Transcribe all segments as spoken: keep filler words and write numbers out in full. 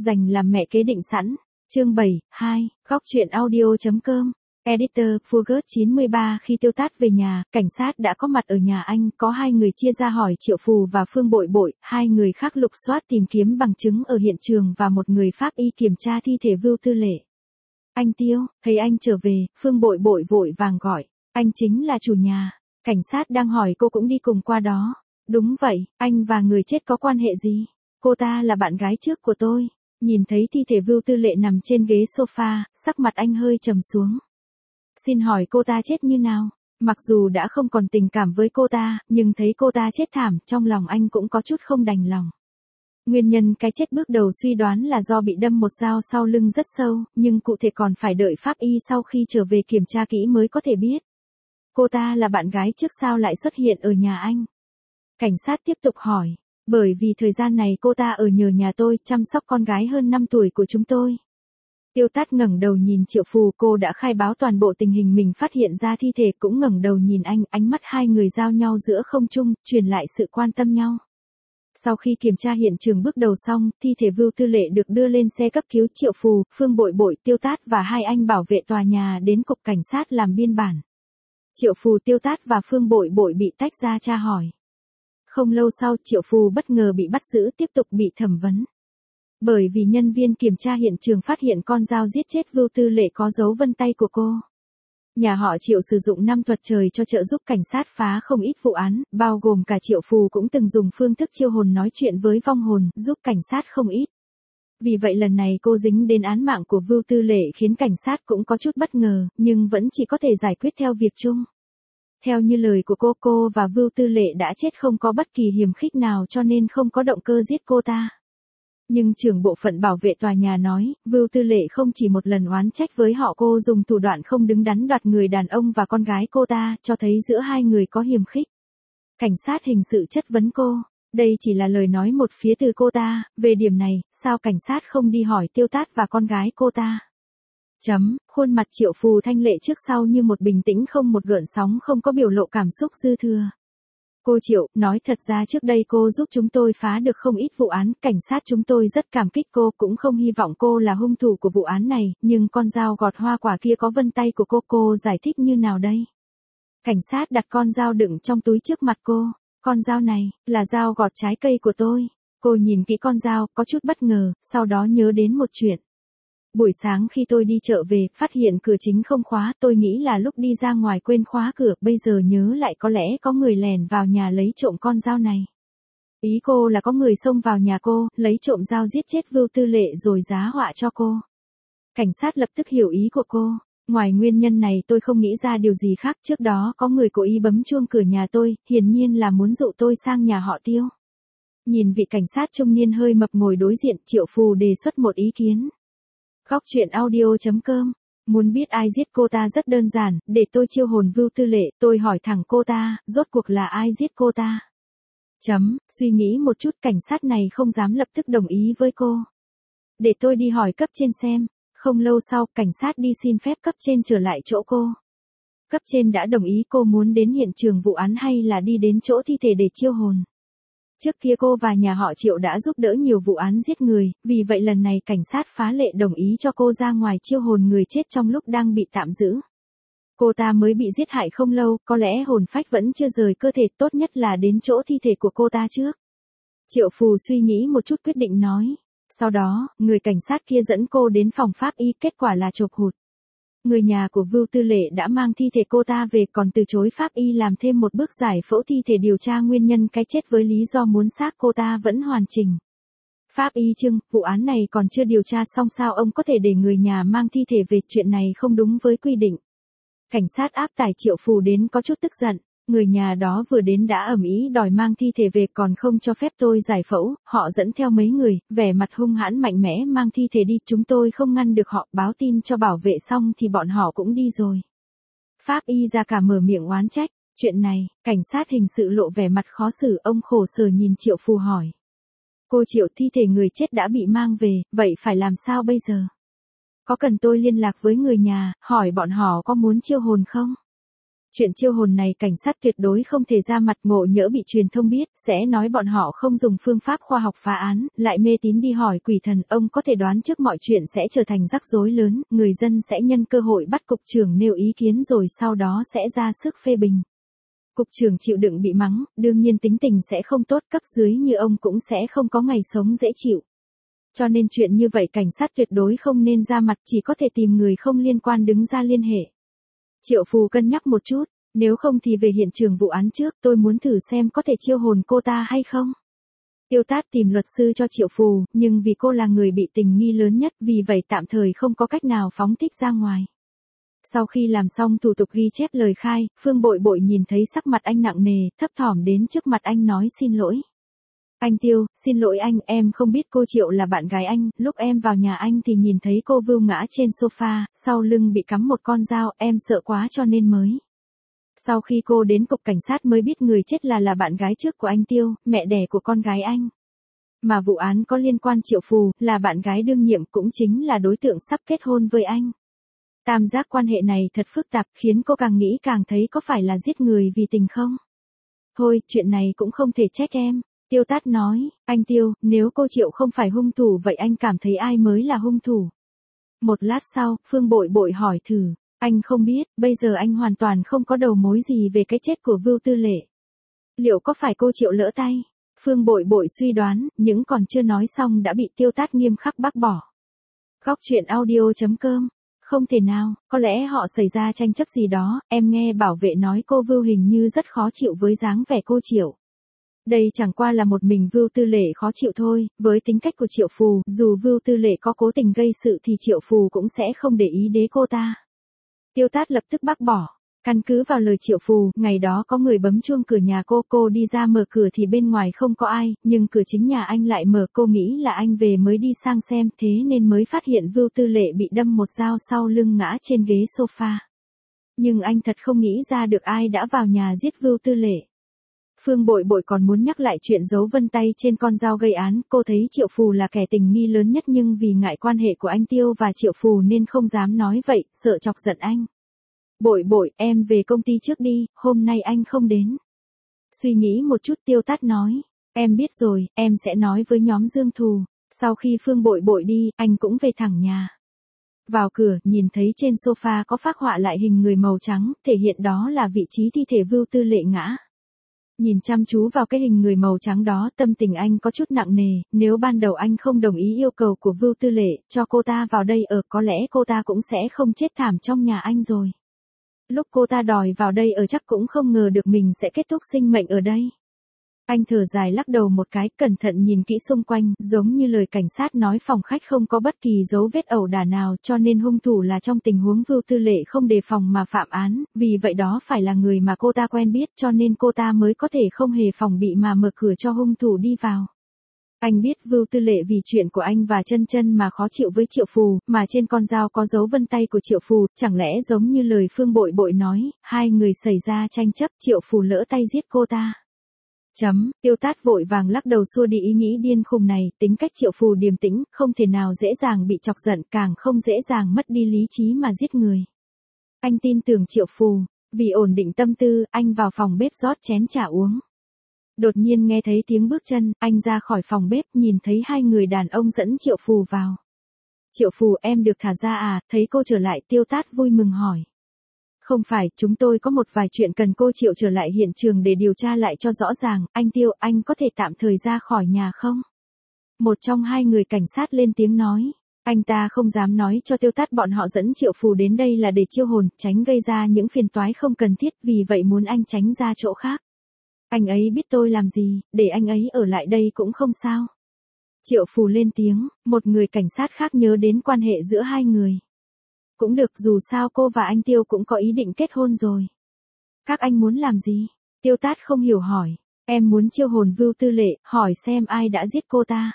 Dành làm mẹ kế định sẵn. Chương bảy, hai, góc truyện audio.com. Editor, Fugger chín mươi ba. Khi Tiêu Tát về nhà, cảnh sát đã có mặt ở nhà anh, có hai người chia ra hỏi Triệu Phù và Phương Bội Bội, hai người khác lục soát tìm kiếm bằng chứng ở hiện trường và một người pháp y kiểm tra thi thể Vưu Tư Lệ. Anh Tiêu, thấy anh trở về, Phương Bội Bội vội vàng gọi, anh chính là chủ nhà. Cảnh sát đang hỏi cô cũng đi cùng qua đó. Đúng vậy, anh và người chết có quan hệ gì? Cô ta là bạn gái trước của tôi. Nhìn thấy thi thể Vưu Tư Lệ nằm trên ghế sofa, sắc mặt anh hơi trầm xuống. Xin hỏi cô ta chết như nào? Mặc dù đã không còn tình cảm với cô ta, nhưng thấy cô ta chết thảm, trong lòng anh cũng có chút không đành lòng. Nguyên nhân cái chết bước đầu suy đoán là do bị đâm một dao sau lưng rất sâu, nhưng cụ thể còn phải đợi pháp y sau khi trở về kiểm tra kỹ mới có thể biết. Cô ta là bạn gái trước sao lại xuất hiện ở nhà anh? Cảnh sát tiếp tục hỏi. Bởi vì thời gian này cô ta ở nhờ nhà tôi, chăm sóc con gái hơn năm tuổi của chúng tôi. Tiêu Tát ngẩng đầu nhìn Triệu Phù, cô đã khai báo toàn bộ tình hình mình phát hiện ra thi thể, cũng ngẩng đầu nhìn anh, ánh mắt hai người giao nhau giữa không trung, truyền lại sự quan tâm nhau. Sau khi kiểm tra hiện trường bước đầu xong, thi thể Vưu Tư Lệ được đưa lên xe cấp cứu. Triệu Phù, Phương Bội Bội, Tiêu Tát và hai anh bảo vệ tòa nhà đến cục cảnh sát làm biên bản. Triệu Phù, Tiêu Tát và Phương Bội Bội bị tách ra tra hỏi. Không lâu sau, Triệu Phù bất ngờ bị bắt giữ, tiếp tục bị thẩm vấn. Bởi vì nhân viên kiểm tra hiện trường phát hiện con dao giết chết Vưu Tư Lệ có dấu vân tay của cô. Nhà họ Triệu sử dụng năm thuật trời cho trợ giúp cảnh sát phá không ít vụ án, bao gồm cả Triệu Phù cũng từng dùng phương thức chiêu hồn nói chuyện với vong hồn, giúp cảnh sát không ít. Vì vậy lần này cô dính đến án mạng của Vưu Tư Lệ khiến cảnh sát cũng có chút bất ngờ, nhưng vẫn chỉ có thể giải quyết theo việc chung. Theo như lời của cô, cô và Vưu Tư Lệ đã chết không có bất kỳ hiềm khích nào cho nên không có động cơ giết cô ta. Nhưng trưởng bộ phận bảo vệ tòa nhà nói, Vưu Tư Lệ không chỉ một lần oán trách với họ cô dùng thủ đoạn không đứng đắn đoạt người đàn ông và con gái cô ta, cho thấy giữa hai người có hiềm khích. Cảnh sát hình sự chất vấn cô, đây chỉ là lời nói một phía từ cô ta, về điểm này, sao cảnh sát không đi hỏi Tiêu Tát và con gái cô ta? Chấm, khuôn mặt Triệu Phù thanh lệ trước sau như một bình tĩnh không một gợn sóng, không có biểu lộ cảm xúc dư thừa. Cô Triệu, nói thật ra trước đây cô giúp chúng tôi phá được không ít vụ án, cảnh sát chúng tôi rất cảm kích cô, cũng không hy vọng cô là hung thủ của vụ án này, nhưng con dao gọt hoa quả kia có vân tay của cô, cô giải thích như nào đây? Cảnh sát đặt con dao đựng trong túi trước mặt cô, con dao này, là dao gọt trái cây của tôi. Cô nhìn kỹ con dao, có chút bất ngờ, sau đó nhớ đến một chuyện. Buổi sáng khi tôi đi chợ về, phát hiện cửa chính không khóa, tôi nghĩ là lúc đi ra ngoài quên khóa cửa, bây giờ nhớ lại có lẽ có người lèn vào nhà lấy trộm con dao này. Ý cô là có người xông vào nhà cô, lấy trộm dao giết chết Vưu Tư Lệ rồi giá họa cho cô. Cảnh sát lập tức hiểu ý của cô. Ngoài nguyên nhân này tôi không nghĩ ra điều gì khác, trước đó có người cố ý bấm chuông cửa nhà tôi, hiển nhiên là muốn dụ tôi sang nhà họ Tiêu. Nhìn vị cảnh sát trung niên hơi mập ngồi đối diện, Triệu Phù đề xuất một ý kiến. Góc truyện audio.com. Muốn biết ai giết cô ta rất đơn giản, để tôi chiêu hồn Vưu Tư Lệ, tôi hỏi thẳng cô ta, rốt cuộc là ai giết cô ta? Chấm, suy nghĩ một chút, cảnh sát này không dám lập tức đồng ý với cô. Để tôi đi hỏi cấp trên xem. Không lâu sau, cảnh sát đi xin phép cấp trên trở lại chỗ cô. Cấp trên đã đồng ý. Cô muốn đến hiện trường vụ án hay là đi đến chỗ thi thể để chiêu hồn? Trước kia cô và nhà họ Triệu đã giúp đỡ nhiều vụ án giết người, vì vậy lần này cảnh sát phá lệ đồng ý cho cô ra ngoài chiêu hồn người chết trong lúc đang bị tạm giữ. Cô ta mới bị giết hại không lâu, có lẽ hồn phách vẫn chưa rời cơ thể, tốt nhất là đến chỗ thi thể của cô ta trước. Triệu Phù suy nghĩ một chút quyết định nói. Sau đó, người cảnh sát kia dẫn cô đến phòng pháp y, kết quả là chộp hụt. Người nhà của Vưu Tư Lệ đã mang thi thể cô ta về, còn từ chối pháp y làm thêm một bước giải phẫu thi thể điều tra nguyên nhân cái chết với lý do muốn xác cô ta vẫn hoàn chỉnh. Pháp y trưng, vụ án này còn chưa điều tra xong sao ông có thể để người nhà mang thi thể về, chuyện này không đúng với quy định. Cảnh sát áp tải Triệu Phù đến có chút tức giận. Người nhà đó vừa đến đã ầm ĩ đòi mang thi thể về, còn không cho phép tôi giải phẫu, họ dẫn theo mấy người, vẻ mặt hung hãn mạnh mẽ mang thi thể đi, chúng tôi không ngăn được họ, báo tin cho bảo vệ xong thì bọn họ cũng đi rồi. Pháp y ra cả mở miệng oán trách, chuyện này, cảnh sát hình sự lộ vẻ mặt khó xử, ông khổ sở nhìn Triệu Phù hỏi. Cô Triệu, thi thể người chết đã bị mang về, vậy phải làm sao bây giờ? Có cần tôi liên lạc với người nhà, hỏi bọn họ có muốn chiêu hồn không? Chuyện chiêu hồn này cảnh sát tuyệt đối không thể ra mặt, ngộ nhỡ bị truyền thông biết, sẽ nói bọn họ không dùng phương pháp khoa học phá án, lại mê tín đi hỏi quỷ thần, ông có thể đoán trước mọi chuyện sẽ trở thành rắc rối lớn, người dân sẽ nhân cơ hội bắt cục trưởng nêu ý kiến rồi sau đó sẽ ra sức phê bình. Cục trưởng chịu đựng bị mắng, đương nhiên tính tình sẽ không tốt, cấp dưới như ông cũng sẽ không có ngày sống dễ chịu. Cho nên chuyện như vậy cảnh sát tuyệt đối không nên ra mặt, chỉ có thể tìm người không liên quan đứng ra liên hệ. Triệu Phù cân nhắc một chút, nếu không thì về hiện trường vụ án trước, tôi muốn thử xem có thể chiêu hồn cô ta hay không. Tiêu Tát tìm luật sư cho Triệu Phù, nhưng vì cô là người bị tình nghi lớn nhất, vì vậy tạm thời không có cách nào phóng thích ra ngoài. Sau khi làm xong thủ tục ghi chép lời khai, Phương Bội Bội nhìn thấy sắc mặt anh nặng nề, thấp thỏm đến trước mặt anh nói xin lỗi. Anh Tiêu, xin lỗi anh, em không biết cô Triệu là bạn gái anh, lúc em vào nhà anh thì nhìn thấy cô vưu ngã trên sofa, sau lưng bị cắm một con dao, em sợ quá cho nên mới. Sau khi cô đến cục cảnh sát mới biết người chết là là bạn gái trước của anh Tiêu, mẹ đẻ của con gái anh. Mà vụ án có liên quan Triệu Phù, là bạn gái đương nhiệm cũng chính là đối tượng sắp kết hôn với anh. Tam giác quan hệ này thật phức tạp, khiến cô càng nghĩ càng thấy có phải là giết người vì tình không? Thôi, chuyện này cũng không thể trách em. Tiêu Tát nói, anh Tiêu, nếu cô Triệu không phải hung thủ vậy anh cảm thấy ai mới là hung thủ? Một lát sau, Phương Bội Bội hỏi thử, anh không biết, bây giờ anh hoàn toàn không có đầu mối gì về cái chết của Vưu Tư Lệ. Liệu có phải cô Triệu lỡ tay? Phương Bội Bội suy đoán, những còn chưa nói xong đã bị Tiêu Tát nghiêm khắc bác bỏ. Góc truyện audio chấm com. Không thể nào, có lẽ họ xảy ra tranh chấp gì đó, em nghe bảo vệ nói cô Vưu hình như rất khó chịu với dáng vẻ cô Triệu. Đây chẳng qua là một mình Vưu Tư Lệ khó chịu thôi, với tính cách của Triệu Phù, dù Vưu Tư Lệ có cố tình gây sự thì Triệu Phù cũng sẽ không để ý đến cô ta. Tiêu Tát lập tức bác bỏ. Căn cứ vào lời Triệu Phù, ngày đó có người bấm chuông cửa nhà cô, cô đi ra mở cửa thì bên ngoài không có ai, nhưng cửa chính nhà anh lại mở, cô nghĩ là anh về mới đi sang xem, thế nên mới phát hiện Vưu Tư Lệ bị đâm một dao sau lưng ngã trên ghế sofa. Nhưng anh thật không nghĩ ra được ai đã vào nhà giết Vưu Tư Lệ. Phương Bội Bội còn muốn nhắc lại chuyện dấu vân tay trên con dao gây án, cô thấy Triệu Phù là kẻ tình nghi lớn nhất nhưng vì ngại quan hệ của anh Tiêu và Triệu Phù nên không dám nói vậy, sợ chọc giận anh. Bội Bội, em về công ty trước đi, hôm nay anh không đến. Suy nghĩ một chút Tiêu Tát nói, em biết rồi, em sẽ nói với nhóm Dương Thù. Sau khi Phương Bội Bội đi, anh cũng về thẳng nhà. Vào cửa, nhìn thấy trên sofa có phác họa lại hình người màu trắng, thể hiện đó là vị trí thi thể Vưu Tư Lệ ngã. Nhìn chăm chú vào cái hình người màu trắng đó, tâm tình anh có chút nặng nề, nếu ban đầu anh không đồng ý yêu cầu của Vưu Tư Lệ, cho cô ta vào đây ở, có lẽ cô ta cũng sẽ không chết thảm trong nhà anh rồi. Lúc cô ta đòi vào đây ở chắc cũng không ngờ được mình sẽ kết thúc sinh mệnh ở đây. Anh thở dài lắc đầu một cái, cẩn thận nhìn kỹ xung quanh, giống như lời cảnh sát nói phòng khách không có bất kỳ dấu vết ẩu đả nào, cho nên hung thủ là trong tình huống Vưu Tư Lệ không đề phòng mà phạm án, vì vậy đó phải là người mà cô ta quen biết, cho nên cô ta mới có thể không hề phòng bị mà mở cửa cho hung thủ đi vào. Anh biết Vưu Tư Lệ vì chuyện của anh và Chân Chân mà khó chịu với Triệu Phù, mà trên con dao có dấu vân tay của Triệu Phù, chẳng lẽ giống như lời Phương Bội Bội nói, hai người xảy ra tranh chấp, Triệu Phù lỡ tay giết cô ta. Chấm, Tiêu Tát vội vàng lắc đầu xua đi ý nghĩ điên khùng này, tính cách Triệu Phù điềm tĩnh, không thể nào dễ dàng bị chọc giận, càng không dễ dàng mất đi lý trí mà giết người. Anh tin tưởng Triệu Phù, vì ổn định tâm tư, anh vào phòng bếp rót chén trà uống. Đột nhiên nghe thấy tiếng bước chân, anh ra khỏi phòng bếp, nhìn thấy hai người đàn ông dẫn Triệu Phù vào. Triệu Phù, em được thả ra à, thấy cô trở lại, Tiêu Tát vui mừng hỏi. Không phải, chúng tôi có một vài chuyện cần cô Triệu trở lại hiện trường để điều tra lại cho rõ ràng, anh Tiêu, anh có thể tạm thời ra khỏi nhà không? Một trong hai người cảnh sát lên tiếng nói. Anh ta không dám nói cho Tiêu Tát bọn họ dẫn Triệu Phù đến đây là để chiêu hồn, tránh gây ra những phiền toái không cần thiết, vì vậy muốn anh tránh ra chỗ khác. Anh ấy biết tôi làm gì, để anh ấy ở lại đây cũng không sao. Triệu Phù lên tiếng, một người cảnh sát khác nhớ đến quan hệ giữa hai người. Cũng được, dù sao cô và anh Tiêu cũng có ý định kết hôn rồi. Các anh muốn làm gì? Tiêu Tát không hiểu hỏi. Em muốn chiêu hồn Vưu Tư Lệ, hỏi xem ai đã giết cô ta.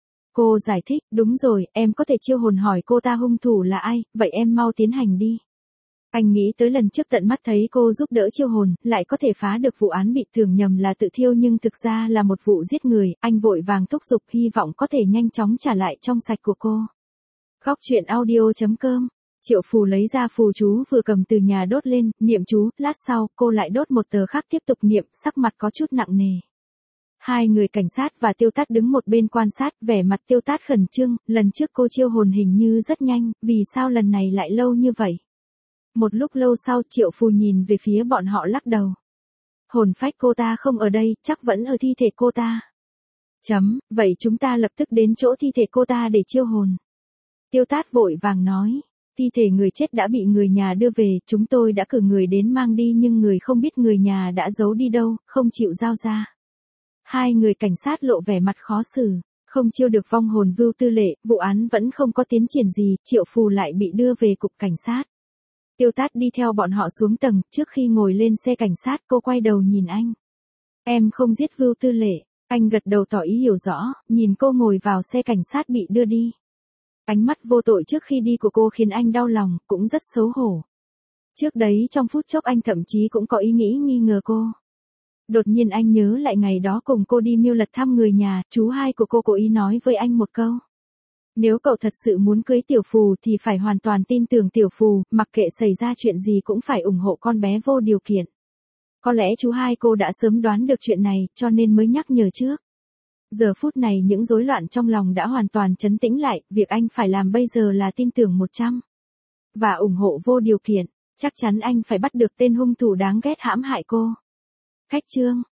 Cô giải thích, đúng rồi, em có thể chiêu hồn hỏi cô ta hung thủ là ai, vậy em mau tiến hành đi. Anh nghĩ tới lần trước tận mắt thấy cô giúp đỡ chiêu hồn, lại có thể phá được vụ án bị tưởng nhầm là tự thiêu nhưng thực ra là một vụ giết người, anh vội vàng thúc giục hy vọng có thể nhanh chóng trả lại trong sạch của cô. Góc truyện audio chấm com Triệu Phù lấy ra phù chú vừa cầm từ nhà đốt lên, niệm chú, lát sau, cô lại đốt một tờ khác tiếp tục niệm, sắc mặt có chút nặng nề. Hai người cảnh sát và Tiêu Tát đứng một bên quan sát, vẻ mặt Tiêu Tát khẩn trương, lần trước cô chiêu hồn hình như rất nhanh, vì sao lần này lại lâu như vậy? Một lúc lâu sau Triệu Phù nhìn về phía bọn họ lắc đầu. Hồn phách cô ta không ở đây, chắc vẫn ở thi thể cô ta. Chấm, vậy chúng ta lập tức đến chỗ thi thể cô ta để chiêu hồn. Tiêu Tát vội vàng nói. Thi thể người chết đã bị người nhà đưa về, chúng tôi đã cử người đến mang đi nhưng người không biết người nhà đã giấu đi đâu, không chịu giao ra. Hai người cảnh sát lộ vẻ mặt khó xử, không chiêu được vong hồn Vưu Tư Lệ, vụ án vẫn không có tiến triển gì, Triệu Phù lại bị đưa về cục cảnh sát. Tiêu Tát đi theo bọn họ xuống tầng, trước khi ngồi lên xe cảnh sát cô quay đầu nhìn anh. Em không giết Vưu Tư Lệ, anh gật đầu tỏ ý hiểu rõ, nhìn cô ngồi vào xe cảnh sát bị đưa đi. Ánh mắt vô tội trước khi đi của cô khiến anh đau lòng, cũng rất xấu hổ. Trước đấy trong phút chốc anh thậm chí cũng có ý nghĩ nghi ngờ cô. Đột nhiên anh nhớ lại ngày đó cùng cô đi Miêu Lật thăm người nhà, chú hai của cô cố ý nói với anh một câu. Nếu cậu thật sự muốn cưới Tiểu Phù thì phải hoàn toàn tin tưởng Tiểu Phù, mặc kệ xảy ra chuyện gì cũng phải ủng hộ con bé vô điều kiện. Có lẽ chú hai cô đã sớm đoán được chuyện này, cho nên mới nhắc nhở trước. Giờ phút này những rối loạn trong lòng đã hoàn toàn trấn tĩnh lại, việc anh phải làm bây giờ là tin tưởng một trăm. Và ủng hộ vô điều kiện, chắc chắn anh phải bắt được tên hung thủ đáng ghét hãm hại cô. Khách chương